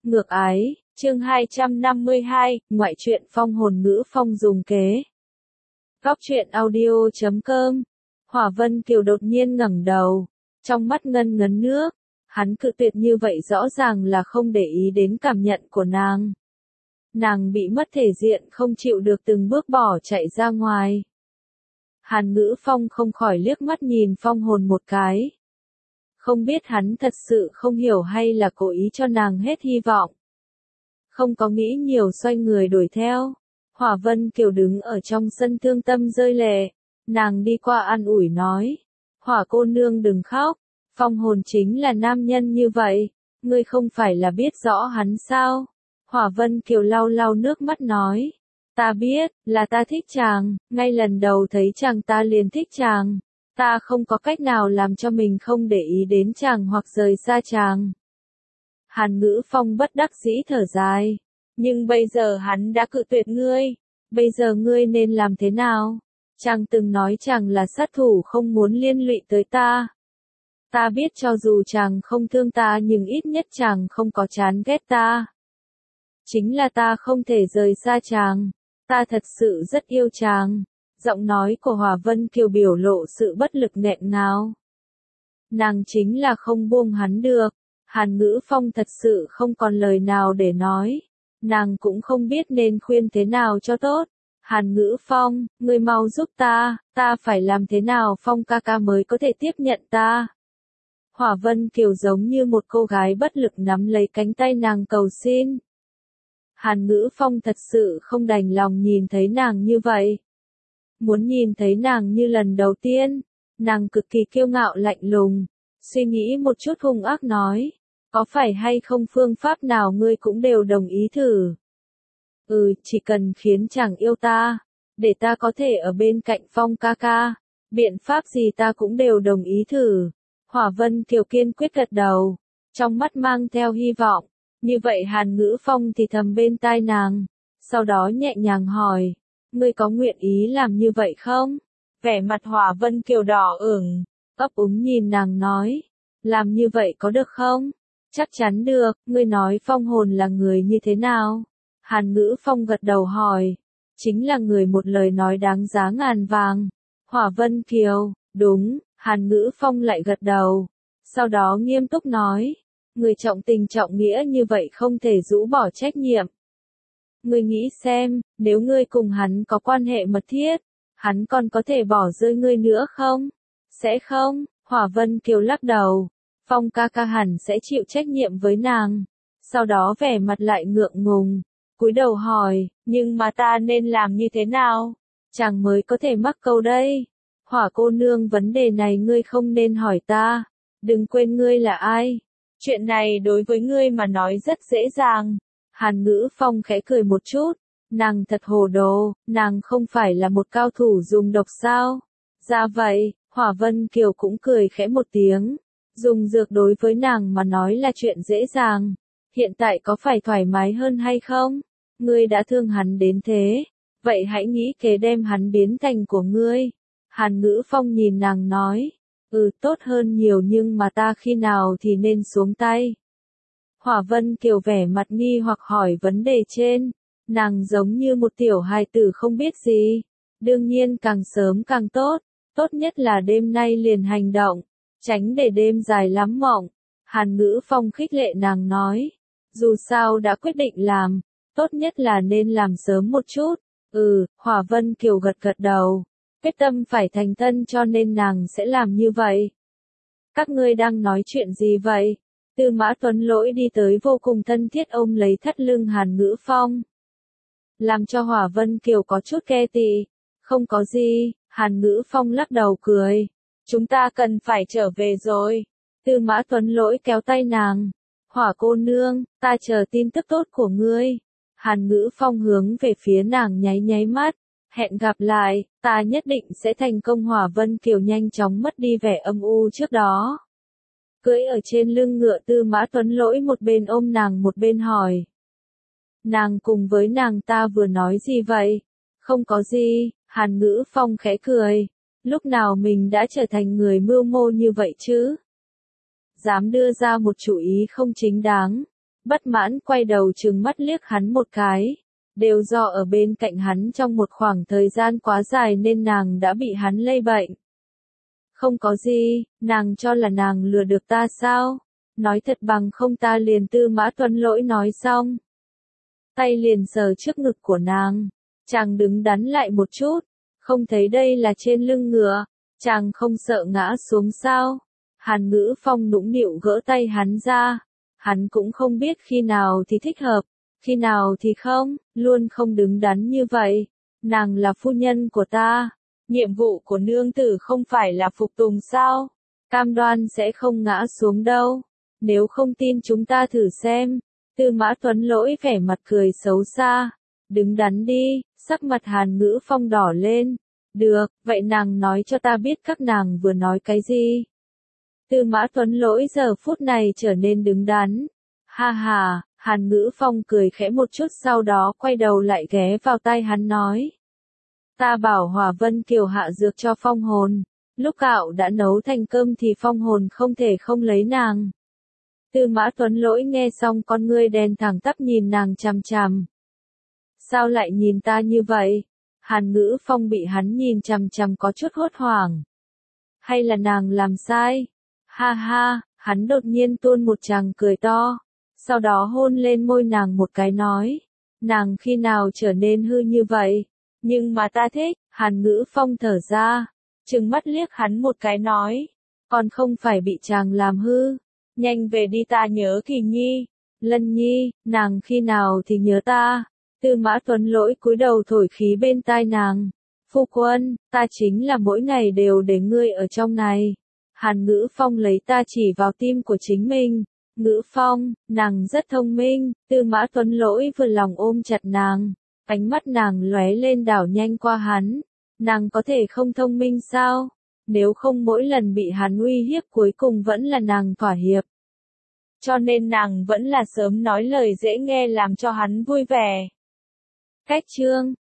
Ngược ái, chương 252, ngoại truyện phong hồn ngữ phong dùng kế. Góc truyện audio.com. Hỏa Vân Kiều đột nhiên ngẩng đầu, trong mắt ngân ngấn nước, hắn cự tuyệt như vậy rõ ràng là không để ý đến cảm nhận của nàng. Nàng bị mất thể diện không chịu được từng bước bỏ chạy ra ngoài. Hàn Ngữ Phong không khỏi liếc mắt nhìn phong hồn một cái. Không biết hắn thật sự không hiểu hay là cố ý cho nàng hết hy vọng. Không có nghĩ nhiều xoay người đuổi theo. Hỏa Vân Kiều đứng ở trong sân thương tâm rơi lệ. Nàng đi qua an ủi nói. Hỏa cô nương đừng khóc. Phong hồn chính là nam nhân như vậy. Ngươi không phải là biết rõ hắn sao? Hỏa Vân Kiều lau lau nước mắt nói. Ta biết, là ta thích chàng. Ngay lần đầu thấy chàng ta liền thích chàng. Ta không có cách nào làm cho mình không để ý đến chàng hoặc rời xa chàng. Hàn Ngữ Phong bất đắc dĩ thở dài. Nhưng bây giờ hắn đã cự tuyệt ngươi. Bây giờ ngươi nên làm thế nào? Chàng từng nói chàng là sát thủ không muốn liên lụy tới ta. Ta biết cho dù chàng không thương ta nhưng ít nhất chàng không có chán ghét ta. Chính là ta không thể rời xa chàng. Ta thật sự rất yêu chàng. Giọng nói của Hỏa Vân Kiều biểu lộ sự bất lực nghẹn ngào. Nàng chính là không buông hắn được. Hàn Ngữ Phong thật sự không còn lời nào để nói. Nàng cũng không biết nên khuyên thế nào cho tốt. Hàn Ngữ Phong, ngươi mau giúp ta phải làm thế nào Phong ca ca mới có thể tiếp nhận ta. Hỏa Vân Kiều giống như một cô gái bất lực nắm lấy cánh tay nàng cầu xin. Hàn Ngữ Phong thật sự không đành lòng nhìn thấy nàng như vậy. Muốn nhìn thấy nàng như lần đầu tiên, nàng cực kỳ kiêu ngạo lạnh lùng, suy nghĩ một chút hung ác nói, có phải hay không phương pháp nào ngươi cũng đều đồng ý thử. Chỉ cần khiến chàng yêu ta, để ta có thể ở bên cạnh Phong ca ca, biện pháp gì ta cũng đều đồng ý thử. Hỏa Vân Kiều kiên quyết gật đầu, trong mắt mang theo hy vọng, như vậy Hàn Ngữ Phong thì thầm bên tai nàng, sau đó nhẹ nhàng hỏi. Ngươi có nguyện ý làm như vậy không? Vẻ mặt Hỏa Vân Kiều đỏ ửng, ấp úng nhìn nàng nói. Làm như vậy có được không? Chắc chắn được, ngươi nói phong hồn là người như thế nào? Hàn Ngữ Phong gật đầu hỏi. Chính là người một lời nói đáng giá ngàn vàng. Hỏa Vân Kiều, đúng, Hàn Ngữ Phong lại gật đầu. Sau đó nghiêm túc nói. Người trọng tình trọng nghĩa như vậy không thể rũ bỏ trách nhiệm. Ngươi nghĩ xem, nếu ngươi cùng hắn có quan hệ mật thiết, hắn còn có thể bỏ rơi ngươi nữa không? Sẽ không, Hỏa Vân Kiều lắc đầu. Phong ca ca hẳn sẽ chịu trách nhiệm với nàng. Sau đó vẻ mặt lại ngượng ngùng, cúi đầu hỏi, nhưng mà ta nên làm như thế nào? Chàng mới có thể mắc câu đây. Hỏa cô nương vấn đề này ngươi không nên hỏi ta. Đừng quên ngươi là ai. Chuyện này đối với ngươi mà nói rất dễ dàng. Hàn Ngữ Phong khẽ cười một chút, nàng thật hồ đồ, nàng không phải là một cao thủ dùng độc sao? Ra vậy, Hỏa Vân Kiều cũng cười khẽ một tiếng, dùng dược đối với nàng mà nói là chuyện dễ dàng, hiện tại có phải thoải mái hơn hay không? Ngươi đã thương hắn đến thế, vậy hãy nghĩ kế đem hắn biến thành của ngươi. Hàn Ngữ Phong nhìn nàng nói, tốt hơn nhiều nhưng mà ta khi nào thì nên xuống tay? Hỏa Vân Kiều vẻ mặt nghi hoặc hỏi vấn đề trên, nàng giống như một tiểu hài tử không biết gì, đương nhiên càng sớm càng tốt, tốt nhất là đêm nay liền hành động, tránh để đêm dài lắm mộng. Hàn Ngữ Phong khích lệ nàng nói, dù sao đã quyết định làm, tốt nhất là nên làm sớm một chút. Hỏa Vân Kiều gật gật đầu, quyết tâm phải thành thân cho nên nàng sẽ làm như vậy. Các ngươi đang nói chuyện gì vậy? Tư Mã Tuấn Lỗi đi tới vô cùng thân thiết ôm lấy thắt lưng Hàn Ngữ Phong. Làm cho Hỏa Vân Kiều có chút ghe tị. Không có gì, Hàn Ngữ Phong lắc đầu cười. Chúng ta cần phải trở về rồi. Tư Mã Tuấn Lỗi kéo tay nàng. Hỏa cô nương, ta chờ tin tức tốt của ngươi. Hàn Ngữ Phong hướng về phía nàng nháy nháy mắt. Hẹn gặp lại, ta nhất định sẽ thành công. Hỏa Vân Kiều nhanh chóng mất đi vẻ âm u trước đó. Cưỡi ở trên lưng ngựa Tư Mã Tuấn Lỗi một bên ôm nàng một bên hỏi. Nàng cùng với nàng ta vừa nói gì vậy? Không có gì, Hàn Ngữ Phong khẽ cười. Lúc nào mình đã trở thành người mưu mô như vậy chứ? Dám đưa ra một chủ ý không chính đáng. bất mãn quay đầu trừng mắt liếc hắn một cái. Đều do ở bên cạnh hắn trong một khoảng thời gian quá dài nên nàng đã bị hắn lây bệnh. Không có gì, nàng cho là nàng lừa được ta sao? Nói thật bằng không ta liền. Tư Mã Tuấn Lỗi nói xong. Tay liền sờ trước ngực của nàng. Chàng đứng đắn lại một chút. Không thấy đây là trên lưng ngựa. Chàng không sợ ngã xuống sao? Hàn Ngữ Phong nũng nịu gỡ tay hắn ra. Hắn cũng không biết khi nào thì thích hợp, khi nào thì không, luôn không đứng đắn như vậy. Nàng là phu nhân của ta. Nhiệm vụ của nương tử không phải là phục tùng sao? Cam đoan sẽ không ngã xuống đâu. Nếu không tin chúng ta thử xem. Tư Mã Tuấn Lỗi vẻ mặt cười xấu xa. Đứng đắn đi, sắc mặt Hàn Ngữ Phong đỏ lên. Được, vậy nàng nói cho ta biết các nàng vừa nói cái gì. Tư Mã Tuấn Lỗi giờ phút này trở nên đứng đắn. Ha ha, Hàn Ngữ Phong cười khẽ một chút sau đó quay đầu lại ghé vào tai hắn nói. Ta bảo Hỏa Vân Kiều hạ dược cho Phong Hồn. Lúc gạo đã nấu thành cơm thì Phong Hồn không thể không lấy nàng. Tư Mã Tuấn Lỗi nghe xong con ngươi đen thẳng tắp nhìn nàng chằm chằm. Sao lại nhìn ta như vậy? Hàn Ngữ Phong bị hắn nhìn chằm chằm có chút hốt hoảng. Hay là nàng làm sai? Ha ha, hắn đột nhiên tuôn một tràng cười to. Sau đó hôn lên môi nàng một cái nói. Nàng khi nào trở nên hư như vậy? Nhưng mà ta thích. Hàn Ngữ Phong thở ra. Trừng mắt liếc hắn một cái nói. Còn không phải bị chàng làm hư. Nhanh về đi, ta nhớ Kỳ Nhi. Lân Nhi, nàng khi nào thì nhớ ta. Tư Mã Tuấn Lỗi cúi đầu thổi khí bên tai nàng. Phu quân, ta chính là mỗi ngày đều để ngươi ở trong này. Hàn Ngữ Phong lấy ta chỉ vào tim của chính mình. Ngữ Phong, nàng rất thông minh. Tư Mã Tuấn Lỗi vừa lòng ôm chặt nàng. Ánh mắt nàng lóe lên đảo nhanh qua hắn. Nàng có thể không thông minh sao? Nếu không mỗi lần bị hắn uy hiếp cuối cùng vẫn là nàng thỏa hiệp. Cho nên nàng vẫn là sớm nói lời dễ nghe làm cho hắn vui vẻ. Cách chương